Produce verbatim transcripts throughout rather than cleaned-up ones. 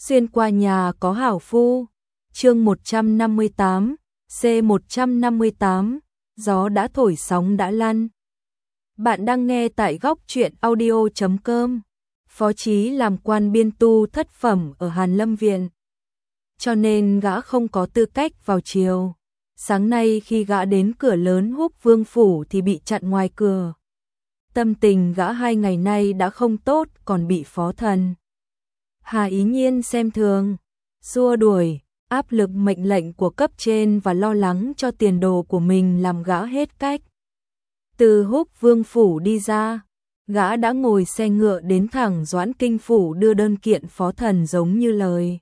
Xuyên qua nhà có hảo phu. Chương một trăm năm mươi tám, C một trăm năm mươi tám, gió đã thổi sóng đã lăn. Bạn đang nghe tại góc truyện audio chấm com. Phó Chí làm quan biên tu thất phẩm ở Hàn Lâm Viện, cho nên gã không có tư cách vào triều. Sáng nay khi gã đến cửa lớn Húc Vương phủ thì bị chặn ngoài cửa. Tâm tình gã hai ngày nay đã không tốt, còn bị Phó Thần Hà ý nhiên xem thường, xua đuổi, áp lực mệnh lệnh của cấp trên và lo lắng cho tiền đồ của mình làm gã hết cách. Từ Húc Vương phủ đi ra, gã đã ngồi xe ngựa đến thẳng Doãn Kinh phủ đưa đơn kiện Phó Thần giống như lời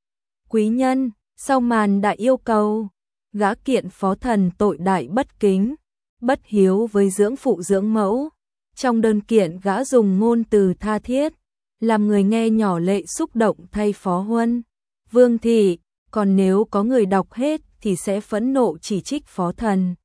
quý nhân. Sau màn đại yêu cầu, gã kiện Phó Thần tội đại bất kính, bất hiếu với dưỡng phụ dưỡng mẫu. Trong đơn kiện gã dùng ngôn từ tha thiết, làm người nghe nhỏ lệ xúc động thay Phó Huân, Vương thị, còn nếu có người đọc hết thì sẽ phẫn nộ chỉ trích Phó Thần,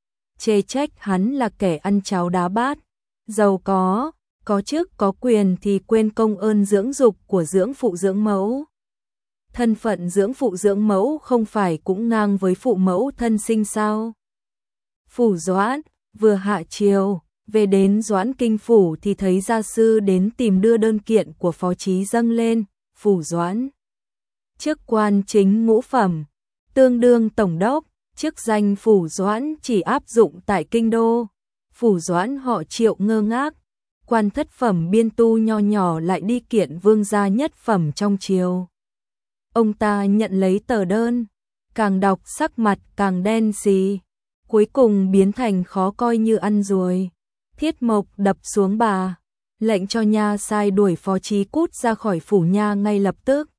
chê trách hắn là kẻ ăn cháo đá bát, giàu có, có chức có quyền thì quên công ơn dưỡng dục của dưỡng phụ dưỡng mẫu. Thân phận dưỡng phụ dưỡng mẫu không phải cũng ngang với phụ mẫu thân sinh sao? Phủ Doãn vừa hạ triều, về đến Doãn Kinh phủ thì thấy gia sư đến tìm đưa đơn kiện của Phó Chí dâng lên. Phủ Doãn, chức quan chính ngũ phẩm, tương đương tổng đốc, chức danh Phủ Doãn chỉ áp dụng tại kinh đô. Phủ Doãn họ Triệu ngơ ngác, quan thất phẩm biên tu nho nhỏ lại đi kiện vương gia nhất phẩm trong triều. Ông ta nhận lấy tờ đơn, càng đọc sắc mặt càng đen xì, cuối cùng biến thành khó coi như ăn ruồi. Thiết Mộc đập xuống bà, lệnh cho nha sai đuổi Phó Chí cút ra khỏi phủ nha ngay lập tức.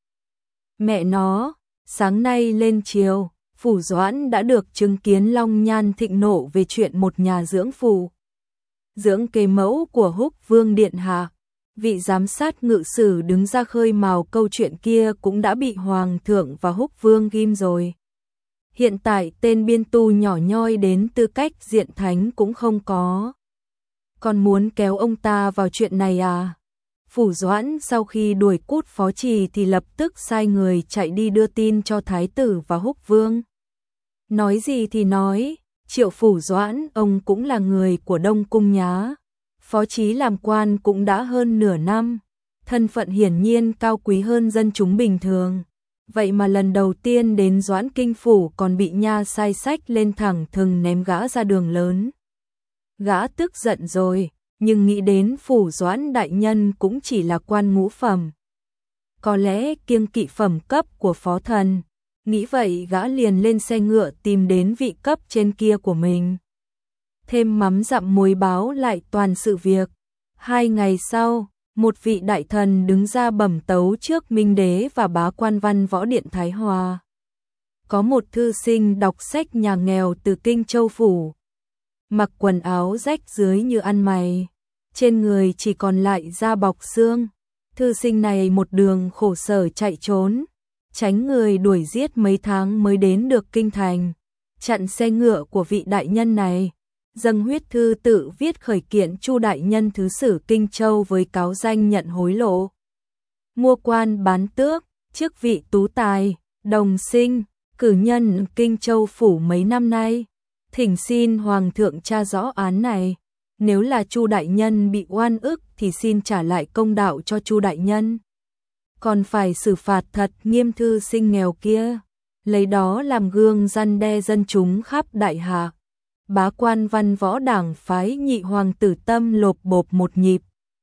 Mẹ nó, sáng nay lên triều, Phủ Doãn đã được chứng kiến long nhan thịnh nộ về chuyện một nhà dưỡng phụ dưỡng kế mẫu của Húc Vương điện hạ. Vị giám sát ngự sử đứng ra khơi mào câu chuyện kia cũng đã bị Hoàng thượng và Húc Vương ghim rồi. Hiện tại tên biên tu nhỏ nhoi đến tư cách diện thánh cũng không có, còn muốn kéo ông ta vào chuyện này à? Phủ Doãn sau khi đuổi cút Phó Trì thì lập tức sai người chạy đi đưa tin cho Thái tử và Húc Vương. Nói gì thì nói, Triệu Phủ Doãn ông cũng là người của Đông Cung nhá. Phó Chí làm quan cũng đã hơn nửa năm, thân phận hiển nhiên cao quý hơn dân chúng bình thường. Vậy mà lần đầu tiên đến Doãn Kinh phủ còn bị nha sai sách lên thẳng thừng ném gã ra đường lớn. Gã tức giận rồi, nhưng nghĩ đến Phủ Doãn đại nhân cũng chỉ là quan ngũ phẩm, có lẽ kiêng kỵ phẩm cấp của Phó Thần. Nghĩ vậy gã liền lên xe ngựa tìm đến vị cấp trên kia của mình, thêm mắm dặm muối báo lại toàn sự việc. Hai ngày sau, một vị đại thần đứng ra bẩm tấu trước Minh Đế và bá quan Văn Võ Điện Thái Hòa. Có một thư sinh đọc sách nhà nghèo từ Kinh Châu phủ, mặc quần áo rách rưới như ăn mày, trên người chỉ còn lại da bọc xương. Thư sinh này một đường khổ sở chạy trốn, tránh người đuổi giết mấy tháng mới đến được kinh thành, chặn xe ngựa của vị đại nhân này, dâng huyết thư tự viết khởi kiện Chu đại nhân thứ sử Kinh Châu với cáo danh nhận hối lộ, mua quan bán tước, chức vị tú tài, đồng sinh, cử nhân Kinh Châu phủ mấy năm nay. Thỉnh xin Hoàng thượng tra rõ án này, nếu là Chu đại nhân bị oan ức thì xin trả lại công đạo cho Chu đại nhân, còn phải xử phạt thật nghiêm thư sinh nghèo kia, lấy đó làm gương răn đe dân chúng khắp đại hạ. Bá quan Văn Võ đảng phái nhị hoàng tử tâm lộp bộp một nhịp.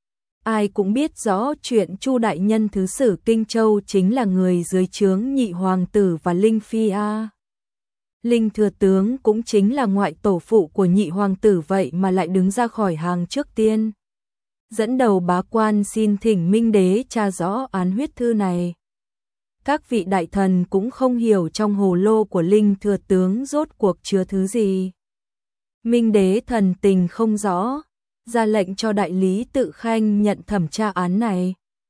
Ai cũng biết rõ chuyện Chu đại nhân thứ sử Kinh Châu chính là người dưới trướng nhị hoàng tử và Linh Phi a. Linh thừa tướng cũng chính là ngoại tổ phụ của nhị hoàng tử, vậy mà lại đứng ra khỏi hàng trước tiên, dẫn đầu bá quan xin thỉnh Minh Đế tra rõ án huyết thư này. Các vị đại thần cũng không hiểu trong hồ lô của Linh thừa tướng rốt cuộc chứa thứ gì. Minh Đế thần tình không rõ, ra lệnh cho đại lý Tự Khanh nhận thẩm tra án này.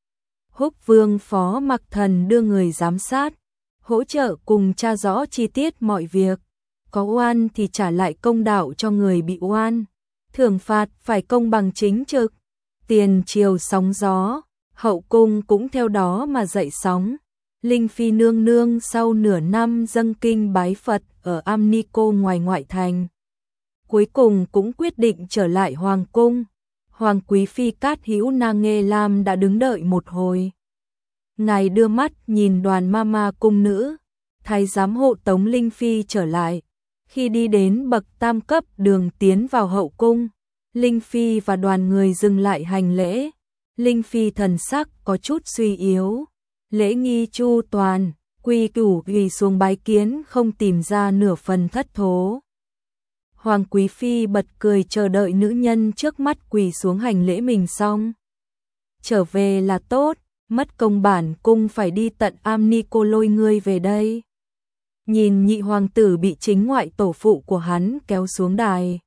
Húc Vương Phó Mặc Thần đưa người giám sát, hỗ trợ cùng tra rõ chi tiết mọi việc. Có oan thì trả lại công đạo cho người bị oan, thưởng phạt phải công bằng chính trực. Tiền triều sóng gió, hậu cung cũng theo đó mà dậy sóng. Linh Phi nương nương sau nửa năm dâng kinh bái Phật ở Am Ni Cô ngoài ngoại thành, cuối cùng cũng quyết định trở lại hoàng cung. Hoàng quý phi Cát Hữu Na Nghê Lam đã đứng đợi một hồi. Ngài đưa mắt nhìn đoàn mama cung nữ, thái giám hộ tống Linh Phi trở lại. Khi đi đến bậc tam cấp đường tiến vào hậu cung, Linh Phi và đoàn người dừng lại hành lễ. Linh Phi thần sắc có chút suy yếu, lễ nghi chu toàn, quy củ quỳ xuống bái kiến không tìm ra nửa phần thất thố. Hoàng quý phi bật cười chờ đợi nữ nhân trước mắt quỳ xuống hành lễ mình xong. Trở về là tốt, mất công bản cung phải đi tận Am Ni Cô lôi ngươi về đây. Nhìn nhị hoàng tử bị chính ngoại tổ phụ của hắn kéo xuống đài,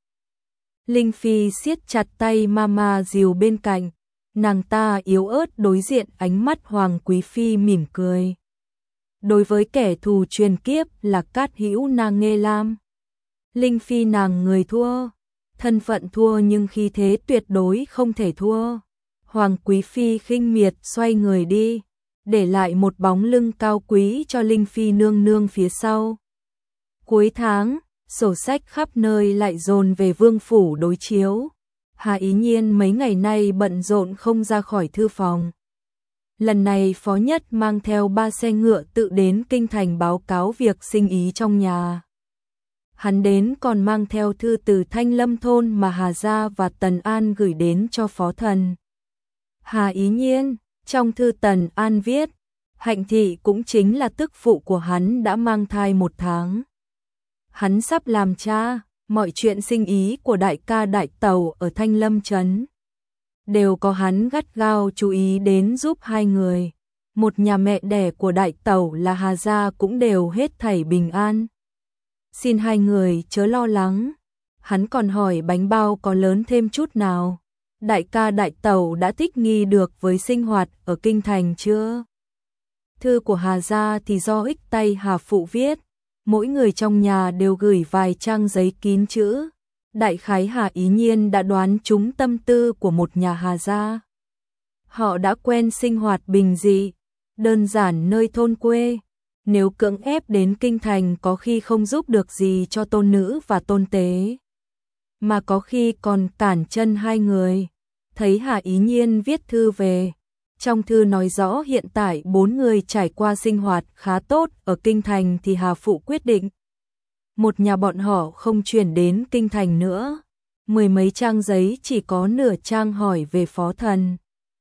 Linh Phi siết chặt tay mama dìu bên cạnh, nàng ta yếu ớt đối diện ánh mắt Hoàng quý phi mỉm cười. Đối với kẻ thù truyền kiếp là Cát Hữu Na Nghê Lam, Linh Phi nàng người thua, thân phận thua nhưng khí thế tuyệt đối không thể thua. Hoàng quý phi khinh miệt xoay người đi, để lại một bóng lưng cao quý cho Linh Phi nương nương phía sau. Cuối tháng, sổ sách khắp nơi lại dồn về vương phủ đối chiếu. Hà Ý Nhiên mấy ngày nay bận rộn không ra khỏi thư phòng. Lần này Phó Nhất mang theo ba xe ngựa tự đến kinh thành báo cáo việc sinh ý trong nhà. Hắn đến còn mang theo thư từ Thanh Lâm thôn mà Hà Gia và Tần An gửi đến cho Phó Thần. Hà Ý Nhiên, trong thư Tần An viết, Hạnh Thị cũng chính là tức phụ của hắn đã mang thai một tháng. Hắn sắp làm cha, mọi chuyện sinh ý của đại ca đại tàu ở Thanh Lâm Trấn đều có hắn gắt gao chú ý đến giúp hai người. Một nhà mẹ đẻ của đại tàu là Hà Gia cũng đều hết thảy bình an. Xin hai người chớ lo lắng. Hắn còn hỏi bánh bao có lớn thêm chút nào. Đại ca đại tàu đã thích nghi được với sinh hoạt ở kinh thành chưa? Thư của Hà Gia thì do ích tay Hà Phụ viết. Mỗi người trong nhà đều gửi vài trang giấy kín chữ. Đại khái Hà Ý Nhiên đã đoán trúng tâm tư của một nhà Hà Gia. Họ đã quen sinh hoạt bình dị, đơn giản nơi thôn quê. Nếu cưỡng ép đến kinh thành có khi không giúp được gì cho tôn nữ và tôn tế, mà có khi còn cản chân hai người. Thấy Hà Ý Nhiên viết thư về, trong thư nói rõ hiện tại bốn người trải qua sinh hoạt khá tốt ở kinh thành thì Hà Phụ quyết định một nhà bọn họ không chuyển đến kinh thành nữa. Mười mấy trang giấy chỉ có nửa trang hỏi về Phó Thần,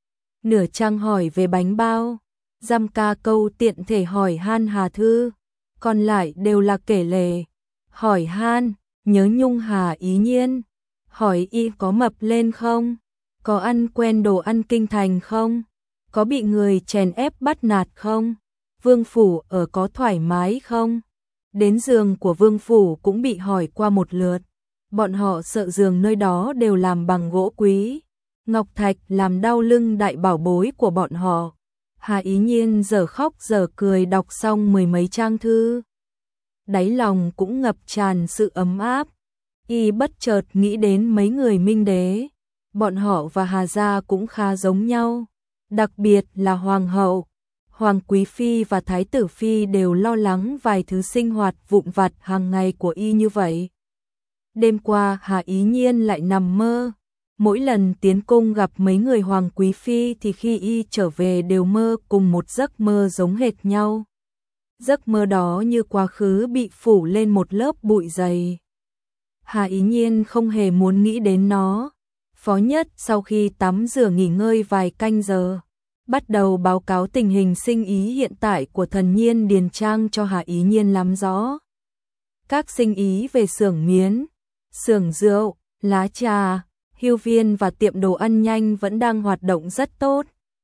nửa trang hỏi về bánh bao, dăm ca câu tiện thể hỏi han Hà Thư, còn lại đều là kể lể. Hỏi han, nhớ nhung Hà Ý Nhiên, hỏi y có mập lên không, có ăn quen đồ ăn kinh thành không, có bị người chèn ép bắt nạt không, vương phủ ở có thoải mái không. Đến giường của vương phủ cũng bị hỏi qua một lượt. Bọn họ sợ giường nơi đó đều làm bằng gỗ quý, ngọc thạch làm đau lưng đại bảo bối của bọn họ. Hà Ý Nhiên giờ khóc giờ cười đọc xong mười mấy trang thư, đáy lòng cũng ngập tràn sự ấm áp. Y bất chợt nghĩ đến mấy người Minh Đế, bọn họ và Hà Gia cũng khá giống nhau, đặc biệt là Hoàng hậu, Hoàng quý phi và Thái tử phi đều lo lắng vài thứ sinh hoạt vụn vặt hàng ngày của y như vậy. Đêm qua Hà Ý Nhiên lại nằm mơ. Mỗi lần tiến cung gặp mấy người Hoàng quý phi thì khi y trở về đều mơ cùng một giấc mơ giống hệt nhau. Giấc mơ đó như quá khứ bị phủ lên một lớp bụi dày. Hà Ý Nhiên không hề muốn nghĩ đến nó. Phó Nhất sau khi tắm rửa nghỉ ngơi vài canh giờ, bắt đầu báo cáo tình hình sinh ý hiện tại của Thần Nhiên Điền Trang cho Hà Ý Nhiên nắm rõ. Các sinh ý về xưởng miến, xưởng rượu, lá trà, hưu viên và tiệm đồ ăn nhanh vẫn đang hoạt động rất tốt.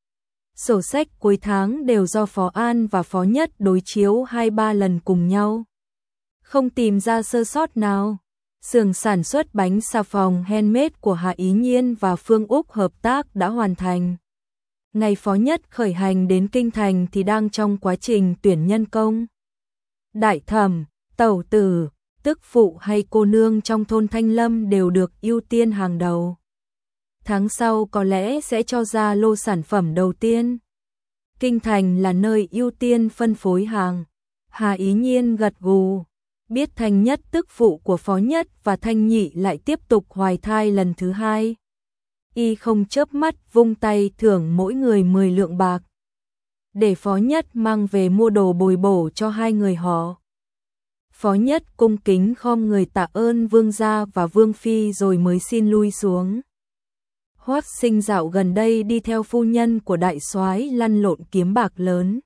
Sổ sách cuối tháng đều do Phó An và Phó Nhất đối chiếu hai ba lần cùng nhau. Không tìm ra sơ sót nào. Xưởng sản xuất bánh xà phòng handmade của Hà Ý Nhiên và Phương Úc hợp tác đã hoàn thành. Ngày Phó Nhất khởi hành đến kinh thành thì đang trong quá trình tuyển nhân công. Đại thẩm, tẩu tử, tức phụ hay cô nương trong thôn Thanh Lâm đều được ưu tiên hàng đầu. Tháng sau có lẽ sẽ cho ra lô sản phẩm đầu tiên. Kinh thành là nơi ưu tiên phân phối hàng. Hà Ý Nhiên gật gù, biết Thanh Nhất tức phụ của Phó Nhất và Thanh Nhị lại tiếp tục hoài thai lần thứ hai. Y không chớp mắt vung tay thưởng mỗi người mười lượng bạc, để Phó Nhất mang về mua đồ bồi bổ cho hai người họ. Phó Nhất cung kính khom người tạ ơn vương gia và vương phi rồi mới xin lui xuống. Hoắc Sinh dạo gần đây đi theo phu nhân của đại soái lăn lộn kiếm bạc lớn.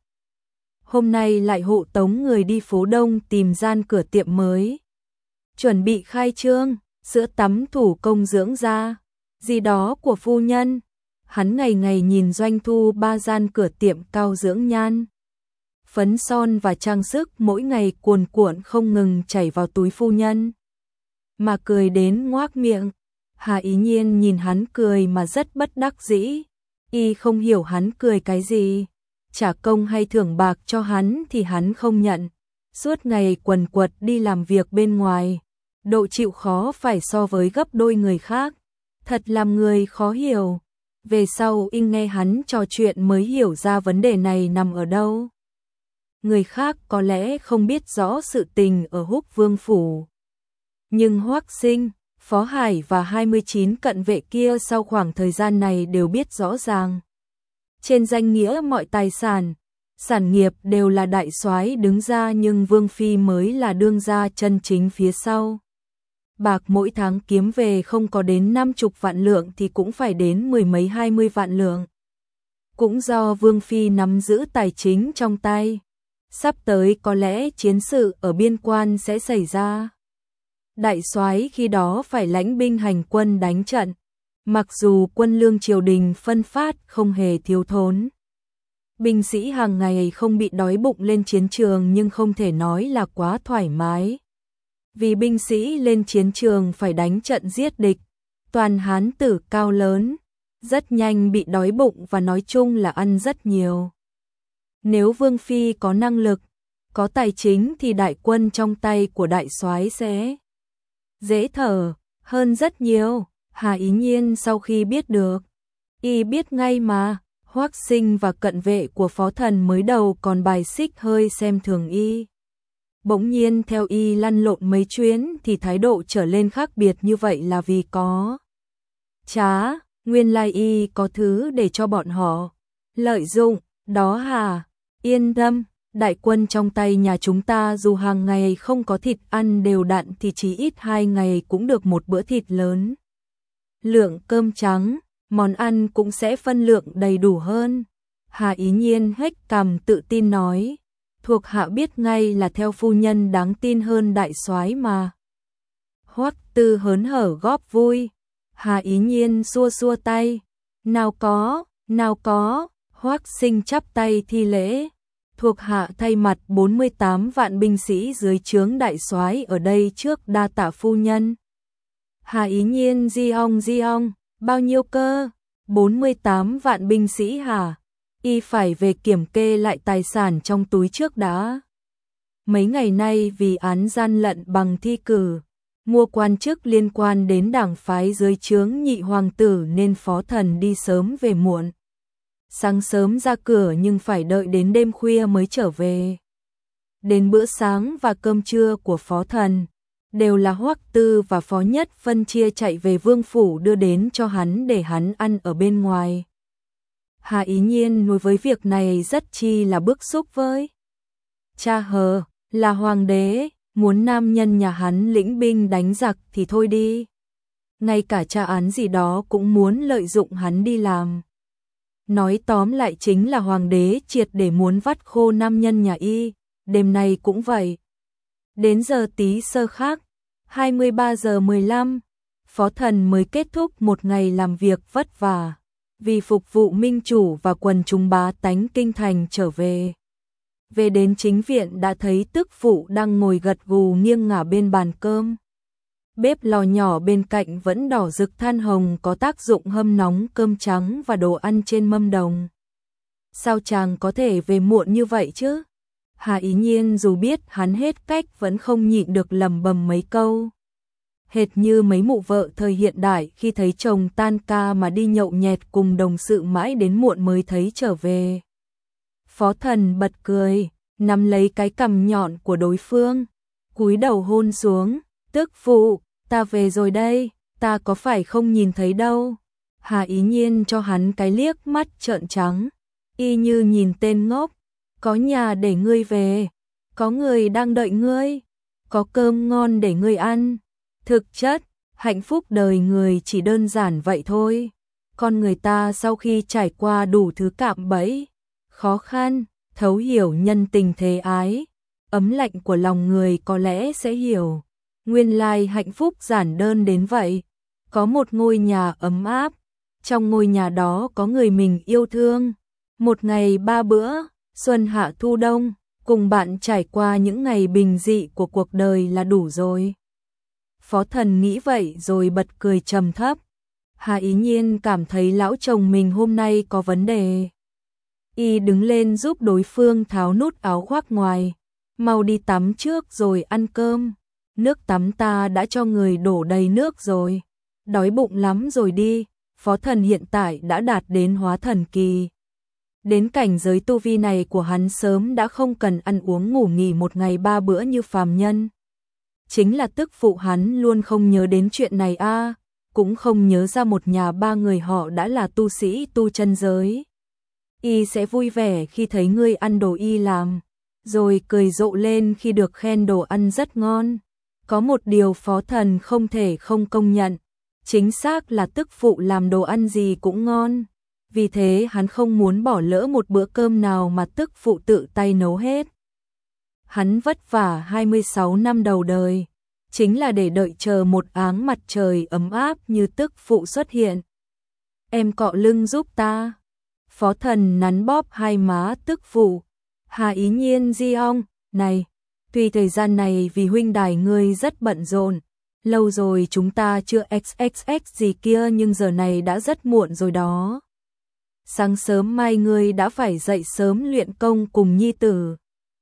Hôm nay lại hộ tống người đi phố Đông tìm gian cửa tiệm mới, chuẩn bị khai trương, sữa tắm thủ công dưỡng da, gì đó của phu nhân. Hắn ngày ngày nhìn doanh thu ba gian cửa tiệm cao dưỡng nhan, phấn son và trang sức mỗi ngày cuồn cuộn không ngừng chảy vào túi phu nhân, mà cười đến ngoác miệng. Hà Ý Nhiên nhìn hắn cười mà rất bất đắc dĩ, y không hiểu hắn cười cái gì, trả công hay thưởng bạc cho hắn thì hắn không nhận, suốt ngày quần quật đi làm việc bên ngoài, độ chịu khó phải so với gấp đôi người khác, thật làm người khó hiểu. Về sau y nghe hắn trò chuyện mới hiểu ra vấn đề này nằm ở đâu. Người khác có lẽ không biết rõ sự tình ở Húc Vương phủ, nhưng Hoắc Sinh, Phó Hải và hai mươi chín cận vệ kia sau khoảng thời gian này đều biết rõ ràng. Trên danh nghĩa mọi tài sản, sản nghiệp đều là đại soái đứng ra, nhưng Vương phi mới là đương gia chân chính phía sau. Bạc mỗi tháng kiếm về không có đến năm chục vạn lượng thì cũng phải đến mười mấy hai mươi vạn lượng. Cũng do Vương phi nắm giữ tài chính trong tay, sắp tới có lẽ chiến sự ở biên quan sẽ xảy ra. Đại soái khi đó phải lãnh binh hành quân đánh trận, mặc dù quân lương triều đình phân phát không hề thiếu thốn. Binh sĩ hàng ngày không bị đói bụng lên chiến trường, nhưng không thể nói là quá thoải mái. Vì binh sĩ lên chiến trường phải đánh trận giết địch, toàn hán tử cao lớn, rất nhanh bị đói bụng và nói chung là ăn rất nhiều. Nếu Vương phi có năng lực, có tài chính thì đại quân trong tay của đại soái sẽ dễ thở hơn rất nhiều. Hà Ý Nhiên sau khi biết được, y biết ngay mà, Hoắc Sinh và cận vệ của Phó Thần mới đầu còn bài xích hơi xem thường y. Bỗng nhiên theo y lăn lộn mấy chuyến thì thái độ trở lên khác biệt như vậy là vì có trá, nguyên lai y có thứ để cho bọn họ lợi dụng, đó hà. Yên tâm, đại quân trong tay nhà chúng ta dù hàng ngày không có thịt ăn đều đặn thì chỉ ít hai ngày cũng được một bữa thịt lớn. Lượng cơm trắng, món ăn cũng sẽ phân lượng đầy đủ hơn. Hà Ý Nhiên hếch cằm tự tin nói, thuộc hạ biết ngay là theo phu nhân đáng tin hơn đại soái mà. Hoắc Tư hớn hở góp vui. Hà Ý Nhiên xua xua tay, nào có, nào có. Hoắc Sinh chắp tay thi lễ, thuộc hạ thay mặt bốn mươi tám vạn binh sĩ dưới trướng đại soái ở đây trước đa tạ phu nhân. Hà Ý Nhiên di ong di ong, bao nhiêu cơ? bốn mươi tám vạn binh sĩ hả? Y phải về kiểm kê lại tài sản trong túi trước đã. Mấy ngày nay vì án gian lận bằng thi cử, mua quan chức liên quan đến đảng phái dưới trướng nhị hoàng tử nên Phó Thần đi sớm về muộn. Sáng sớm ra cửa nhưng phải đợi đến đêm khuya mới trở về. Đến bữa sáng và cơm trưa của Phó Thần, đều là Hoắc Tư và Phó Nhất phân chia chạy về vương phủ đưa đến cho hắn để hắn ăn ở bên ngoài. Hà Ý Nhiên đối với việc này rất chi là bức xúc với. Cha hờ, là hoàng đế, muốn nam nhân nhà hắn lĩnh binh đánh giặc thì thôi đi. Ngay cả tra án gì đó cũng muốn lợi dụng hắn đi làm. Nói tóm lại chính là hoàng đế triệt để muốn vắt khô nam nhân nhà y, đêm nay cũng vậy. Đến giờ tí sơ khác, hai mươi ba giờ mười lăm, Phó Thần mới kết thúc một ngày làm việc vất vả, vì phục vụ minh chủ và quần chúng bá tánh kinh thành trở về. Về đến chính viện đã thấy tức phụ đang ngồi gật gù nghiêng ngả bên bàn cơm. Bếp lò nhỏ bên cạnh vẫn đỏ rực than hồng có tác dụng hâm nóng cơm trắng và đồ ăn trên mâm đồng. Sao chàng có thể về muộn như vậy chứ? Hà Ý Nhiên dù biết hắn hết cách vẫn không nhịn được lầm bầm mấy câu. Hệt như mấy mụ vợ thời hiện đại khi thấy chồng tan ca mà đi nhậu nhẹt cùng đồng sự mãi đến muộn mới thấy trở về. Phó Thần bật cười, nắm lấy cái cằm nhọn của đối phương, cúi đầu hôn xuống, tức phụ, ta về rồi đây, ta có phải không nhìn thấy đâu. Hà Ý Nhiên cho hắn cái liếc mắt trợn trắng, y như nhìn tên ngốc, có nhà để ngươi về, có người đang đợi ngươi, có cơm ngon để ngươi ăn. Thực chất, hạnh phúc đời người chỉ đơn giản vậy thôi. Con người ta sau khi trải qua đủ thứ cạm bẫy, khó khăn, thấu hiểu nhân tình thế ái, ấm lạnh của lòng người có lẽ sẽ hiểu. Nguyên lai hạnh phúc giản đơn đến vậy. Có một ngôi nhà ấm áp, trong ngôi nhà đó có người mình yêu thương. Một ngày ba bữa, xuân hạ thu đông, cùng bạn trải qua những ngày bình dị của cuộc đời là đủ rồi. Phó Thần nghĩ vậy rồi bật cười trầm thấp. Hà Ý Nhiên cảm thấy lão chồng mình hôm nay có vấn đề. Y đứng lên giúp đối phương tháo nút áo khoác ngoài. Mau đi tắm trước rồi ăn cơm. Nước tắm ta đã cho người đổ đầy nước rồi. Đói bụng lắm rồi đi. Phó Thần hiện tại đã đạt đến hóa thần kỳ. Đến cảnh giới tu vi này của hắn sớm đã không cần ăn uống ngủ nghỉ một ngày ba bữa như phàm nhân. Chính là tức phụ hắn luôn không nhớ đến chuyện này a, à, cũng không nhớ ra một nhà ba người họ đã là tu sĩ tu chân giới. Y sẽ vui vẻ khi thấy ngươi ăn đồ y làm, rồi cười rộ lên khi được khen đồ ăn rất ngon. Có một điều Phó Thần không thể không công nhận, chính xác là tức phụ làm đồ ăn gì cũng ngon. Vì thế hắn không muốn bỏ lỡ một bữa cơm nào mà tức phụ tự tay nấu hết. Hắn vất vả hai mươi sáu năm đầu đời, chính là để đợi chờ một áng mặt trời ấm áp như tức phụ xuất hiện. Em cọ lưng giúp ta. Phó Thần nắn bóp hai má tức phụ. Hà Ý Nhiên di ong, này, tuy thời gian này vì huynh đài ngươi rất bận rộn, lâu rồi chúng ta chưa xx xx gì kia nhưng giờ này đã rất muộn rồi đó. Sáng sớm mai ngươi đã phải dậy sớm luyện công cùng nhi tử.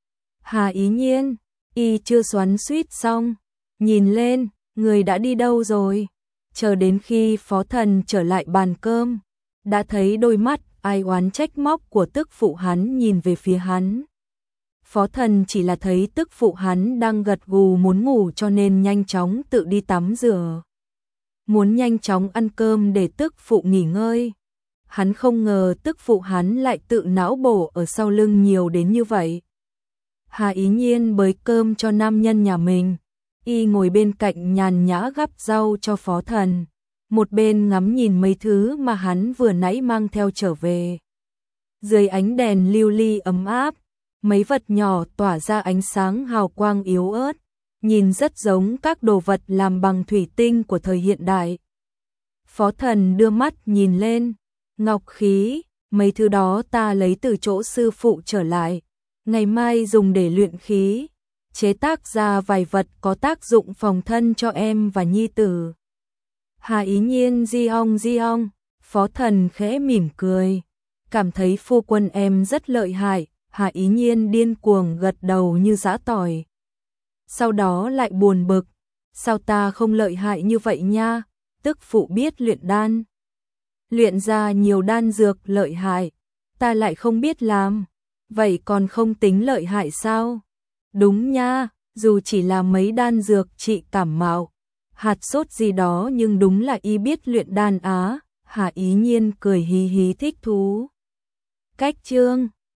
Hà Ý Nhiên, y chưa xoắn suýt xong, nhìn lên, người đã đi đâu rồi? Chờ đến khi Phó Thần trở lại bàn cơm, đã thấy đôi mắt ai oán trách móc của tức phụ hắn nhìn về phía hắn. Phó Thần chỉ là thấy tức phụ hắn đang gật gù muốn ngủ cho nên nhanh chóng tự đi tắm rửa. Muốn nhanh chóng ăn cơm để tức phụ nghỉ ngơi. Hắn không ngờ tức phụ hắn lại tự não bổ ở sau lưng nhiều đến như vậy. Hà Ý Nhiên bới cơm cho nam nhân nhà mình, y ngồi bên cạnh nhàn nhã gắp rau cho Phó Thần, một bên ngắm nhìn mấy thứ mà hắn vừa nãy mang theo trở về. Dưới ánh đèn lưu ly ấm áp, mấy vật nhỏ tỏa ra ánh sáng hào quang yếu ớt, nhìn rất giống các đồ vật làm bằng thủy tinh của thời hiện đại. Phó Thần đưa mắt nhìn lên, ngọc khí, mấy thứ đó ta lấy từ chỗ sư phụ trở lại, ngày mai dùng để luyện khí, chế tác ra vài vật có tác dụng phòng thân cho em và nhi tử. Hà Ý Nhiên di ong di ong, Phó Thần khẽ mỉm cười, cảm thấy phu quân em rất lợi hại. Hà Ý Nhiên điên cuồng gật đầu như giã tỏi. Sau đó lại buồn bực, sao ta không lợi hại như vậy nha, tức phụ biết luyện đan. Luyện ra nhiều đan dược lợi hại, ta lại không biết làm, vậy còn không tính lợi hại sao? Đúng nha, dù chỉ là mấy đan dược trị cảm mạo, hạt sốt gì đó nhưng đúng là y biết luyện đan á. Hà Ý Nhiên cười hí hí thích thú. Cách chương